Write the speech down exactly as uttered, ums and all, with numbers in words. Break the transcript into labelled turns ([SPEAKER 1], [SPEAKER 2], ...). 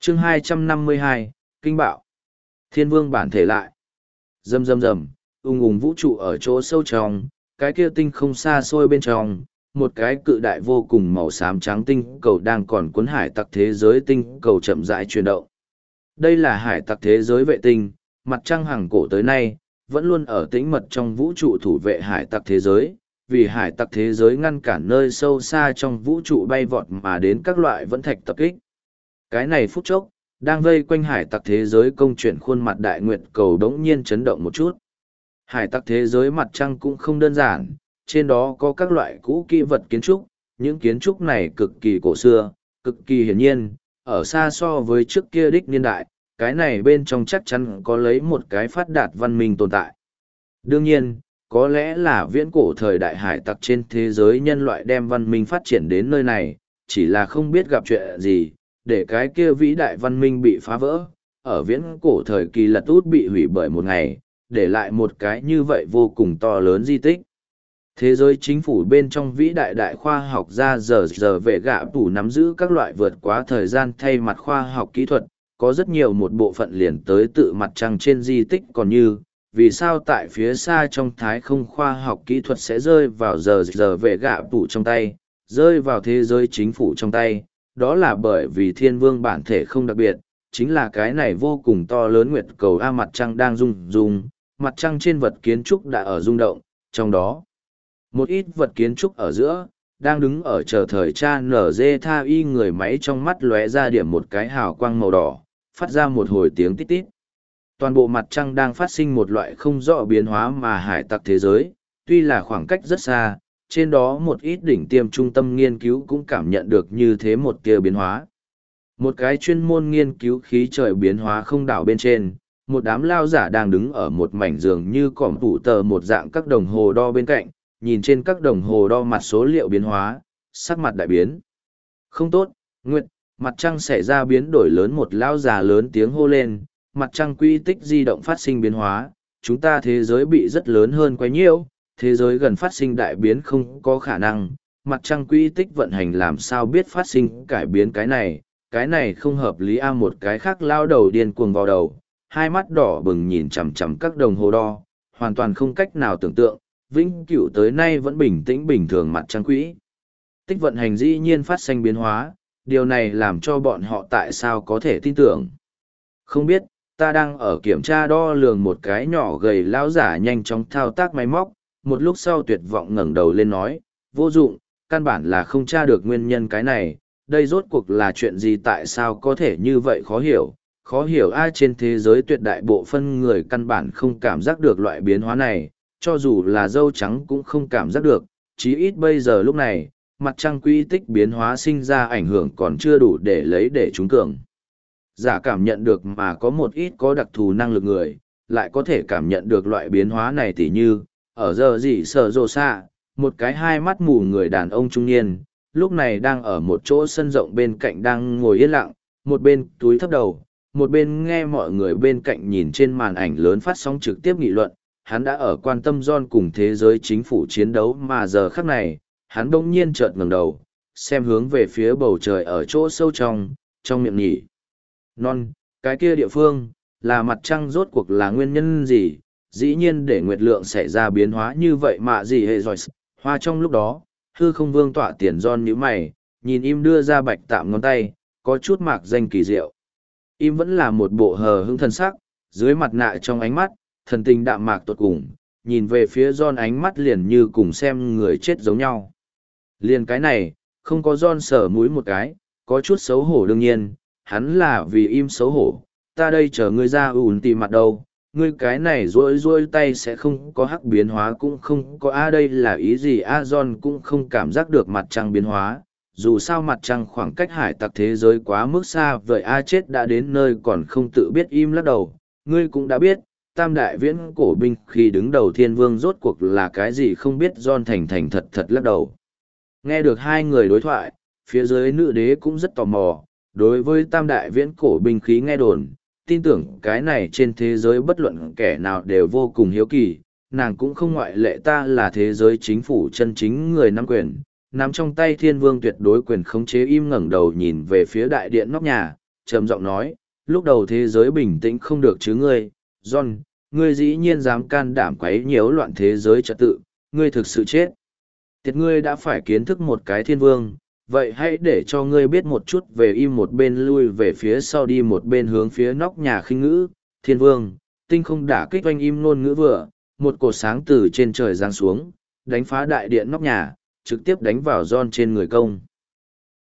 [SPEAKER 1] chương hai trăm năm mươi hai, Kinh bạo. Thiên vương bản thể lại. Rầm rầm rầm, ung ung vũ trụ ở chỗ sâu trong, cái kia tinh không xa xôi bên trong, một cái cự đại vô cùng màu xám trắng tinh cầu đang còn cuốn hải tặc thế giới tinh cầu chậm rãi chuyển động. Đây là hải tặc thế giới vệ tinh, mặt trăng hàng cổ tới nay, vẫn luôn ở tĩnh mật trong vũ trụ thủ vệ hải tặc thế giới, vì hải tặc thế giới ngăn cản nơi sâu xa trong vũ trụ bay vọt mà đến các loại vẫn thạch tập kích. Cái này phút chốc, đang vây quanh hải tặc thế giới công chuyển khuôn mặt đại nguyệt cầu đống nhiên chấn động một chút. Hải tặc thế giới mặt trăng cũng không đơn giản, trên đó có các loại cũ kỹ vật kiến trúc, những kiến trúc này cực kỳ cổ xưa, cực kỳ hiển nhiên, ở xa so với trước kia đích niên đại, cái này bên trong chắc chắn có lấy một cái phát đạt văn minh tồn tại. Đương nhiên, có lẽ là viễn cổ thời đại hải tặc trên thế giới nhân loại đem văn minh phát triển đến nơi này, chỉ là không biết gặp chuyện gì, để cái kia vĩ đại văn minh bị phá vỡ, ở viễn cổ thời kỳ lật út bị hủy bởi một ngày, để lại một cái như vậy vô cùng to lớn di tích. Thế giới chính phủ bên trong vĩ đại đại khoa học gia giờ giờ về gạ tủ nắm giữ các loại vượt quá thời gian thay mặt khoa học kỹ thuật, có rất nhiều một bộ phận liền tới tự mặt trăng trên di tích còn như, vì sao tại phía xa trong thái không khoa học kỹ thuật sẽ rơi vào giờ giờ về gạ tủ trong tay, rơi vào thế giới chính phủ trong tay, đó là bởi vì thiên vương bản thể không đặc biệt, chính là cái này vô cùng to lớn nguyệt cầu A mặt trăng đang rung rung, mặt trăng trên vật kiến trúc đã ở rung động, trong đó một ít vật kiến trúc ở giữa, đang đứng ở chờ thời cha nở dê tha y người máy trong mắt lóe ra điểm một cái hào quang màu đỏ, phát ra một hồi tiếng tít tít. Toàn bộ mặt trăng đang phát sinh một loại không rõ biến hóa mà hải tặc thế giới, tuy là khoảng cách rất xa, trên đó một ít đỉnh tiêm trung tâm nghiên cứu cũng cảm nhận được như thế một tia biến hóa. Một cái chuyên môn nghiên cứu khí trời biến hóa không đảo bên trên, một đám lao giả đang đứng ở một mảnh giường như cỏm tủ tờ một dạng các đồng hồ đo bên cạnh, nhìn trên các đồng hồ đo mặt số liệu biến hóa, sắc mặt đại biến. Không tốt, Nguyệt, mặt trăng xảy ra biến đổi lớn, một lao già lớn tiếng hô lên, mặt trăng quy tích di động phát sinh biến hóa, chúng ta thế giới bị rất lớn hơn quá nhiều, thế giới gần phát sinh đại biến không có khả năng, mặt trăng quy tích vận hành làm sao biết phát sinh cải biến cái này, cái này không hợp lý a. Một cái khác lao đầu điên cuồng vào đầu, hai mắt đỏ bừng nhìn chằm chằm các đồng hồ đo, hoàn toàn không cách nào tưởng tượng, vĩnh cửu tới nay vẫn bình tĩnh bình thường mặt trăng quỹ tích vận hành dĩ nhiên phát sinh biến hóa, điều này làm cho bọn họ tại sao có thể tin tưởng. Không biết, ta đang ở kiểm tra đo lường. Một cái nhỏ gầy lão giả nhanh chóng thao tác máy móc, một lúc sau tuyệt vọng ngẩng đầu lên nói, vô dụng, căn bản là không tra được nguyên nhân cái này, đây rốt cuộc là chuyện gì, tại sao có thể như vậy, khó hiểu, khó hiểu ai. Trên thế giới tuyệt đại bộ phân người căn bản không cảm giác được loại biến hóa này, cho dù là dâu trắng cũng không cảm giác được, chí ít bây giờ lúc này, mặt trăng quy tích biến hóa sinh ra ảnh hưởng còn chưa đủ để lấy để chúng cường giả cảm nhận được, mà có một ít có đặc thù năng lực người, lại có thể cảm nhận được loại biến hóa này. Tỉ như, ở giờ gì sở rồ xạ, một cái hai mắt mù người đàn ông trung niên, lúc này đang ở một chỗ sân rộng bên cạnh đang ngồi yên lặng, một bên túi thấp đầu, một bên nghe mọi người bên cạnh nhìn trên màn ảnh lớn phát sóng trực tiếp nghị luận. Hắn đã ở quan tâm John cùng thế giới chính phủ chiến đấu, mà giờ khắc này, hắn bỗng nhiên chợt ngẩng đầu, xem hướng về phía bầu trời ở chỗ sâu trong, trong miệng nhỉ. Non, cái kia địa phương, là mặt trăng rốt cuộc là nguyên nhân gì, dĩ nhiên để nguyệt lượng xảy ra biến hóa như vậy mà gì hệ rồi. Hoa trong lúc đó, hư không vương tọa tiền John nhíu mày, nhìn im đưa ra bạch tạm ngón tay, có chút mạc danh kỳ diệu. Im vẫn là một bộ hờ hững thần sắc, dưới mặt nạ trong ánh mắt, thần tình đạm mạc tột cùng, nhìn về phía John ánh mắt liền như cùng xem người chết giống nhau. Liền cái này, không có John sờ mũi một cái, có chút xấu hổ. Đương nhiên, hắn là vì im xấu hổ, ta đây chờ ngươi ra ủn tì mặt đâu, ngươi cái này rối rối tay sẽ không có hắc biến hóa cũng không có a. Đây là ý gì a? John cũng không cảm giác được mặt trăng biến hóa, dù sao mặt trăng khoảng cách hải tặc thế giới quá mức xa vậy a. Chết đã đến nơi còn không tự biết. Im lắc đầu, ngươi cũng đã biết, tam đại viễn cổ binh khi đứng đầu thiên vương rốt cuộc là cái gì không biết. John thành thành thật thật lắc đầu. Nghe được hai người đối thoại, phía dưới nữ đế cũng rất tò mò, đối với tam đại viễn cổ binh khí nghe đồn, tin tưởng cái này trên thế giới bất luận kẻ nào đều vô cùng hiếu kỳ, nàng cũng không ngoại lệ. Ta là thế giới chính phủ chân chính người nắm quyền, nắm trong tay thiên vương tuyệt đối quyền khống chế. Im ngẩng đầu nhìn về phía đại điện nóc nhà, trầm giọng nói, lúc đầu thế giới bình tĩnh không được chứ ngươi, John, ngươi dĩ nhiên dám can đảm quấy nhiễu loạn thế giới trật tự, ngươi thực sự chết. Tiệt ngươi đã phải kiến thức một cái thiên vương, vậy hãy để cho ngươi biết một chút về im một bên lui về phía sau đi một bên hướng phía nóc nhà khinh ngữ, thiên vương, tinh không đả kích oanh im ngôn ngữ vừa, một cột sáng từ trên trời giáng xuống, đánh phá đại điện nóc nhà, trực tiếp đánh vào John trên người công.